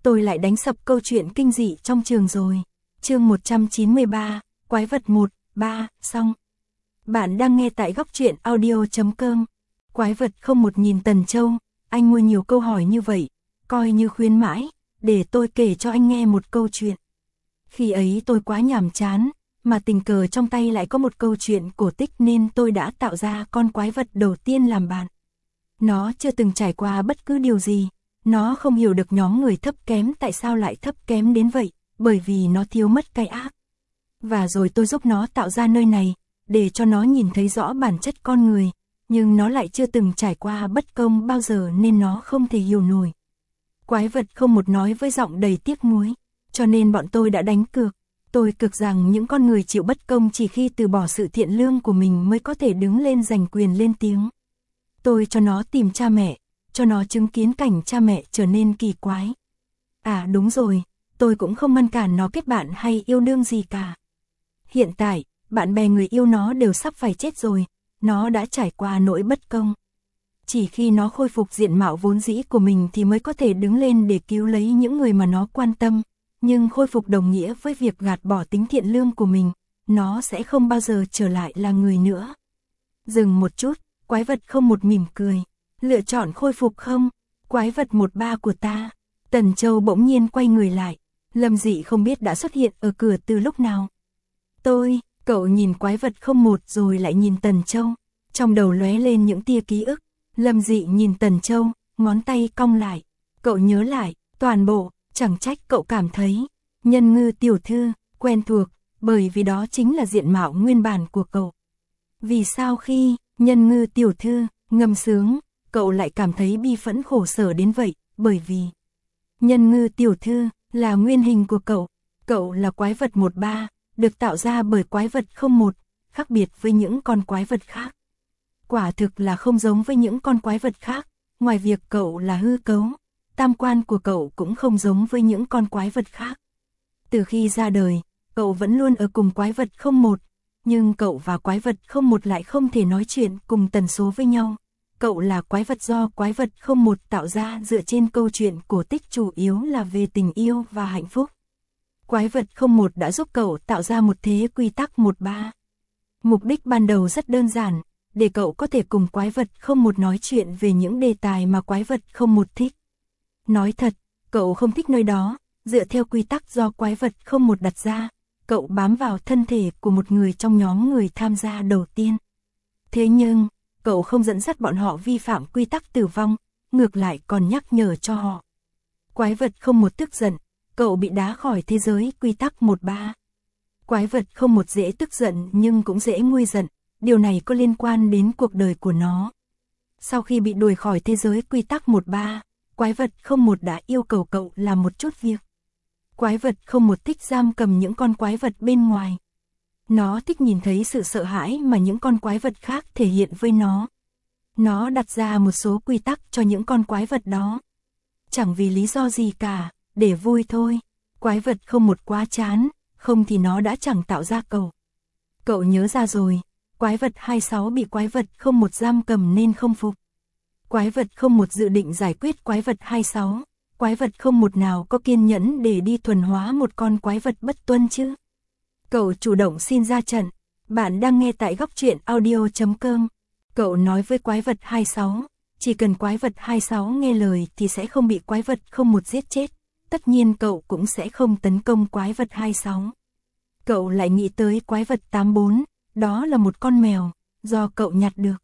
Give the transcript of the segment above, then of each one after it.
tôi lại đánh sập câu chuyện kinh dị trong trường rồi. Chương 193, Quái vật 1, 3, xong. Bạn đang nghe tại góc truyện audio.com. Quái vật không một nhìn Tần Châu, anh mua nhiều câu hỏi như vậy, coi như khuyến mãi, để tôi kể cho anh nghe một câu chuyện. Khi ấy tôi quá nhàm chán, mà tình cờ trong tay lại có một câu chuyện cổ tích nên tôi đã tạo ra con quái vật đầu tiên làm bạn. Nó chưa từng trải qua bất cứ điều gì, nó không hiểu được nhóm người thấp kém tại sao lại thấp kém đến vậy, bởi vì nó thiếu mất cái ác. Và rồi tôi giúp nó tạo ra nơi này, để cho nó nhìn thấy rõ bản chất con người, nhưng nó lại chưa từng trải qua bất công bao giờ nên nó không thể hiểu nổi. Quái vật không một nói với giọng đầy tiếc nuối, cho nên bọn tôi đã đánh cược. Tôi cược rằng những con người chịu bất công chỉ khi từ bỏ sự thiện lương của mình mới có thể đứng lên giành quyền lên tiếng. Tôi cho nó tìm cha mẹ, cho nó chứng kiến cảnh cha mẹ trở nên kỳ quái. À đúng rồi, tôi cũng không ngăn cản nó kết bạn hay yêu đương gì cả. Hiện tại, bạn bè người yêu nó đều sắp phải chết rồi, nó đã trải qua nỗi bất công. Chỉ khi nó khôi phục diện mạo vốn dĩ của mình thì mới có thể đứng lên để cứu lấy những người mà nó quan tâm. Nhưng khôi phục đồng nghĩa với việc gạt bỏ tính thiện lương của mình, nó sẽ không bao giờ trở lại là người nữa. Dừng một chút, quái vật không một mỉm cười. Lựa chọn khôi phục không? Quái vật 1-3 của ta. Tần Châu bỗng nhiên quay người lại. Lâm Dị không biết đã xuất hiện ở cửa từ lúc nào. Cậu nhìn quái vật 01 rồi lại nhìn Tần Châu. Trong đầu lóe lên những tia ký ức. Lâm Dị nhìn Tần Châu, ngón tay cong lại. Cậu nhớ lại, toàn bộ, chẳng trách cậu cảm thấy. Nhân Ngư tiểu thư, quen thuộc, bởi vì đó chính là diện mạo nguyên bản của cậu. Vì sao khi, Nhân Ngư tiểu thư, ngâm sướng, cậu lại cảm thấy bi phẫn khổ sở đến vậy, bởi vì Nhân Ngư tiểu thư là nguyên hình của cậu. Cậu là quái vật 1-3, được tạo ra bởi quái vật 01, khác biệt với những con quái vật khác. Quả thực là không giống với những con quái vật khác, ngoài việc cậu là hư cấu, tam quan của cậu cũng không giống với những con quái vật khác. Từ khi ra đời, cậu vẫn luôn ở cùng quái vật 01, nhưng cậu và quái vật 01 lại không thể nói chuyện cùng tần số với nhau. Cậu là quái vật do quái vật 01 tạo ra dựa trên câu chuyện cổ tích chủ yếu là về tình yêu và hạnh phúc. Quái vật 01 đã giúp cậu tạo ra một thế quy tắc 1-3. Mục đích ban đầu rất đơn giản, để cậu có thể cùng quái vật 01 nói chuyện về những đề tài mà quái vật 01 thích. Nói thật, cậu không thích nơi đó, dựa theo quy tắc do quái vật 01 đặt ra, cậu bám vào thân thể của một người trong nhóm người tham gia đầu tiên. Thế nhưng, cậu không dẫn dắt bọn họ vi phạm quy tắc tử vong, ngược lại còn nhắc nhở cho họ. Quái vật 01 tức giận, cậu bị đá khỏi thế giới quy tắc 1-3. Quái vật 01 dễ tức giận nhưng cũng dễ nguôi giận, điều này có liên quan đến cuộc đời của nó. Sau khi bị đuổi khỏi thế giới quy tắc 1-3, quái vật 01 đã yêu cầu cậu làm một chút việc. Quái vật 01 thích giam cầm những con quái vật bên ngoài. Nó thích nhìn thấy sự sợ hãi mà những con quái vật khác thể hiện với nó. Nó đặt ra một số quy tắc cho những con quái vật đó. Chẳng vì lý do gì cả, để vui thôi. Quái vật 01 quá chán, không thì nó đã chẳng tạo ra cậu. Cậu nhớ ra rồi, quái vật 26 bị quái vật 01 giam cầm nên không phục. Quái vật 01 dự định giải quyết quái vật 26. Quái vật 01 nào có kiên nhẫn để đi thuần hóa một con quái vật bất tuân chứ? Cậu chủ động xin ra trận. Bạn đang nghe tại góc truyện audio.com. Cậu nói với quái vật 26, chỉ cần quái vật 26 nghe lời thì sẽ không bị quái vật 01 giết chết. Tất nhiên cậu cũng sẽ không tấn công quái vật 26. Cậu lại nghĩ tới quái vật 84, đó là một con mèo, do cậu nhặt được.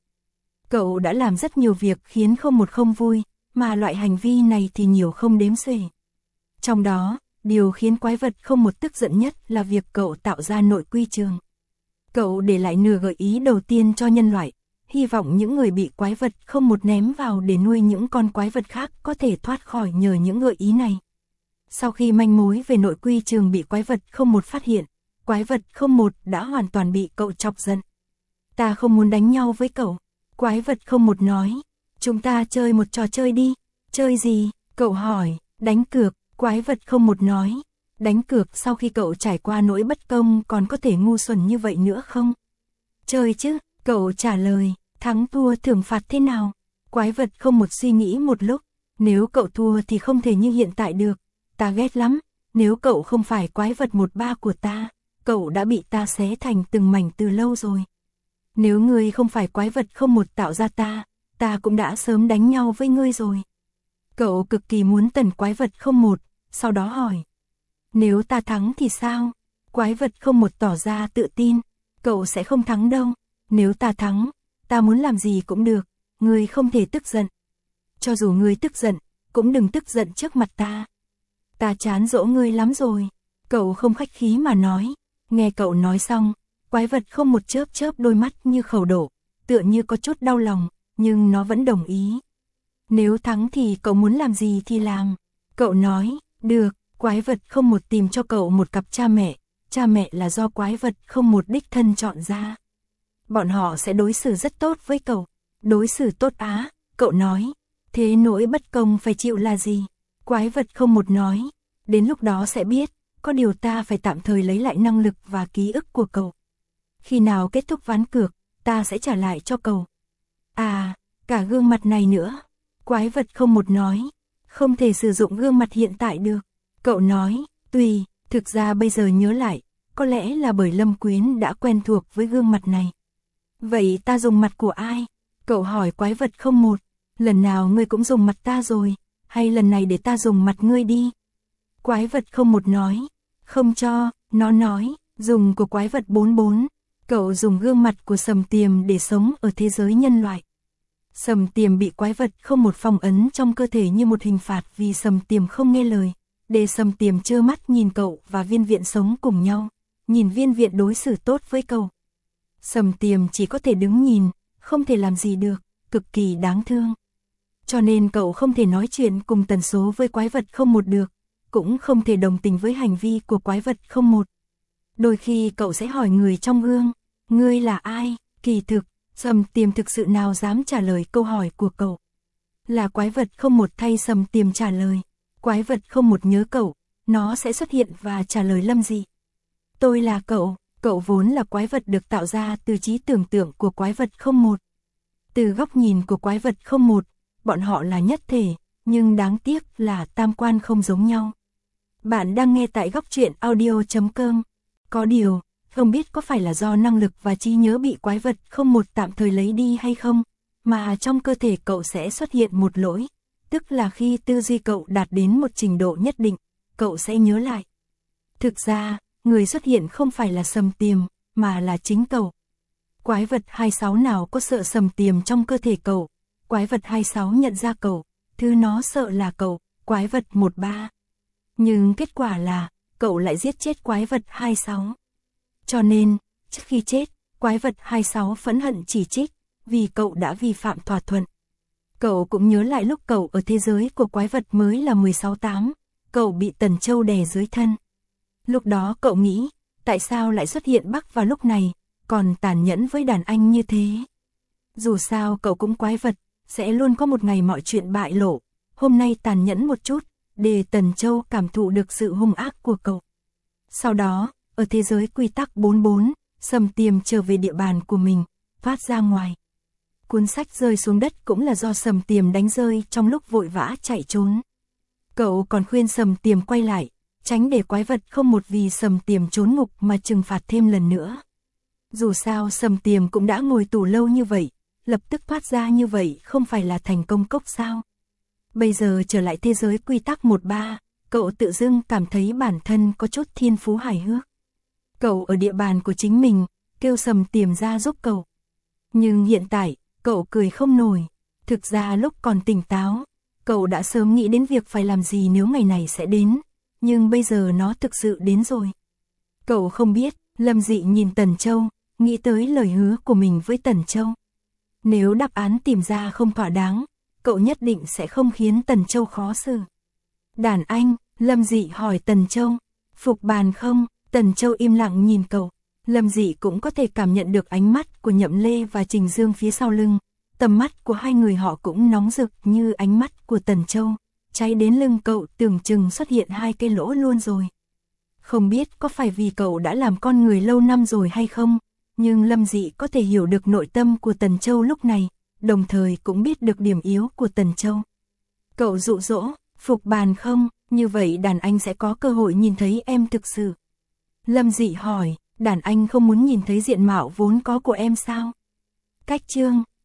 Cậu đã làm rất nhiều việc khiến 01 không vui, mà loại hành vi này thì nhiều không đếm xuể. Trong đó, điều khiến quái vật 01 tức giận nhất là việc cậu tạo ra nội quy trường. Cậu để lại nửa gợi ý đầu tiên cho nhân loại, hy vọng những người bị quái vật 01 ném vào để nuôi những con quái vật khác có thể thoát khỏi nhờ những gợi ý này. Sau khi manh mối về nội quy trường bị quái vật 01 phát hiện, quái vật 01 đã hoàn toàn bị cậu chọc giận. Ta không muốn đánh nhau với cậu. Quái vật 01 nói, chúng ta chơi một trò chơi đi. Chơi gì? Cậu hỏi. Đánh cược. Quái vật 01 nói, đánh cược sau khi cậu trải qua nỗi bất công còn có thể ngu xuẩn như vậy nữa không? Chơi chứ, cậu trả lời, thắng thua thưởng phạt thế nào? Quái vật 01 suy nghĩ một lúc, nếu cậu thua thì không thể như hiện tại được, ta ghét lắm, nếu cậu không phải quái vật 1-3 của ta, cậu đã bị ta xé thành từng mảnh từ lâu rồi. Nếu ngươi không phải quái vật 01 tạo ra ta cũng đã sớm đánh nhau với ngươi rồi. Cậu cực kỳ muốn tần quái vật 01, sau đó hỏi. Nếu ta thắng thì sao? Quái vật 01 tỏ ra tự tin. Cậu sẽ không thắng đâu. Nếu ta thắng, ta muốn làm gì cũng được. Ngươi không thể tức giận. Cho dù ngươi tức giận, cũng đừng tức giận trước mặt ta. Ta chán dỗ ngươi lắm rồi. Cậu không khách khí mà nói. Nghe cậu nói xong, quái vật 01 chớp chớp đôi mắt như khẩu độ, tựa như có chút đau lòng, nhưng nó vẫn đồng ý. Nếu thắng thì cậu muốn làm gì thì làm. Cậu nói, được, quái vật 01 tìm cho cậu một cặp cha mẹ là do quái vật 01 đích thân chọn ra. Bọn họ sẽ đối xử rất tốt với cậu. Đối xử tốt á, cậu nói. Thế nỗi bất công phải chịu là gì? Quái vật 01 nói, đến lúc đó sẽ biết, có điều ta phải tạm thời lấy lại năng lực và ký ức của cậu. Khi nào kết thúc ván cược, ta sẽ trả lại cho cậu. À, cả gương mặt này nữa. Quái vật 01 nói, không thể sử dụng gương mặt hiện tại được. Cậu nói, tùy, thực ra bây giờ nhớ lại, có lẽ là bởi Lâm Quyến đã quen thuộc với gương mặt này. Vậy ta dùng mặt của ai? Cậu hỏi quái vật 01, lần nào ngươi cũng dùng mặt ta rồi, hay lần này để ta dùng mặt ngươi đi? Quái vật 01 nói, không cho, nó nói, dùng của quái vật 44, cậu dùng gương mặt của Sầm Tiềm để sống ở thế giới nhân loại. Sầm Tiềm bị quái vật 01 phong ấn trong cơ thể như một hình phạt vì Sầm Tiềm không nghe lời, để Sầm Tiềm trơ mắt nhìn cậu và Viên Viện sống cùng nhau, nhìn Viên Viện đối xử tốt với cậu. Sầm Tiềm chỉ có thể đứng nhìn, không thể làm gì được, cực kỳ đáng thương. Cho nên cậu không thể nói chuyện cùng tần số với quái vật 01 được, cũng không thể đồng tình với hành vi của quái vật 01. Đôi khi cậu sẽ hỏi người trong gương, ngươi là ai? Kỳ thực, Sầm Tiềm thực sự nào dám trả lời câu hỏi của cậu. Là quái vật 01 thay Sầm Tiềm trả lời. Quái vật 01 nhớ cậu, nó sẽ xuất hiện và trả lời Lâm Dị. Tôi là cậu vốn là quái vật được tạo ra từ trí tưởng tượng của quái vật 01. Từ góc nhìn của quái vật 01, bọn họ là nhất thể, nhưng đáng tiếc là tam quan không giống nhau. Bạn đang nghe tại góc truyện audio.com. Có điều, không biết có phải là do năng lực và trí nhớ bị quái vật 01 tạm thời lấy đi hay không, mà trong cơ thể cậu sẽ xuất hiện một lỗi, tức là khi tư duy cậu đạt đến một trình độ nhất định, cậu sẽ nhớ lại. Thực ra, người xuất hiện không phải là Sầm Tiềm, mà là chính cậu. Quái vật 26 nào có sợ Sầm Tiềm trong cơ thể cậu, quái vật 26 nhận ra cậu, thứ nó sợ là cậu, quái vật 13. Nhưng kết quả là, cậu lại giết chết quái vật 26. Cho nên, trước khi chết, quái vật 26 phẫn hận chỉ trích, vì cậu đã vi phạm thỏa thuận. Cậu cũng nhớ lại lúc cậu ở thế giới của quái vật mới là 16-8, cậu bị Tần Châu đè dưới thân. Lúc đó cậu nghĩ, tại sao lại xuất hiện Bắc vào lúc này, còn tàn nhẫn với đàn anh như thế. Dù sao cậu cũng quái vật, sẽ luôn có một ngày mọi chuyện bại lộ, hôm nay tàn nhẫn một chút, để Tần Châu cảm thụ được sự hung ác của cậu. Sau đó, ở thế giới quy tắc 44, Sầm Tiềm trở về địa bàn của mình, thoát ra ngoài. Cuốn sách rơi xuống đất cũng là do Sầm Tiềm đánh rơi trong lúc vội vã chạy trốn. Cậu còn khuyên Sầm Tiềm quay lại, tránh để quái vật 01 vì Sầm Tiềm trốn ngục mà trừng phạt thêm lần nữa. Dù sao Sầm Tiềm cũng đã ngồi tù lâu như vậy, lập tức thoát ra như vậy không phải là thành công cốc sao. Bây giờ trở lại thế giới quy tắc 13, cậu tự dưng cảm thấy bản thân có chút thiên phú hài hước. Cậu ở địa bàn của chính mình, kêu Sầm Tiềm ra giúp cậu. Nhưng hiện tại, cậu cười không nổi. Thực ra lúc còn tỉnh táo, cậu đã sớm nghĩ đến việc phải làm gì nếu ngày này sẽ đến. Nhưng bây giờ nó thực sự đến rồi. Cậu không biết, Lâm Dị nhìn Tần Châu, nghĩ tới lời hứa của mình với Tần Châu. Nếu đáp án tìm ra không thỏa đáng, cậu nhất định sẽ không khiến Tần Châu khó xử. Đàn anh, Lâm Dị hỏi Tần Châu, phục bàn không? Tần Châu im lặng nhìn cậu. Lâm Dị cũng có thể cảm nhận được ánh mắt của Nhậm Lê và Trình Dương phía sau lưng. Tầm mắt của hai người họ cũng nóng rực như ánh mắt của Tần Châu. Cháy đến lưng cậu tưởng chừng xuất hiện hai cái lỗ luôn rồi. Không biết có phải vì cậu đã làm con người lâu năm rồi hay không, nhưng Lâm Dị có thể hiểu được nội tâm của Tần Châu lúc này, đồng thời cũng biết được điểm yếu của Tần Châu. Cậu dụ dỗ, phục bàn không? Như vậy đàn anh sẽ có cơ hội nhìn thấy em thực sự. Lâm Dị hỏi, đàn anh không muốn nhìn thấy diện mạo vốn có của em sao? Cách chương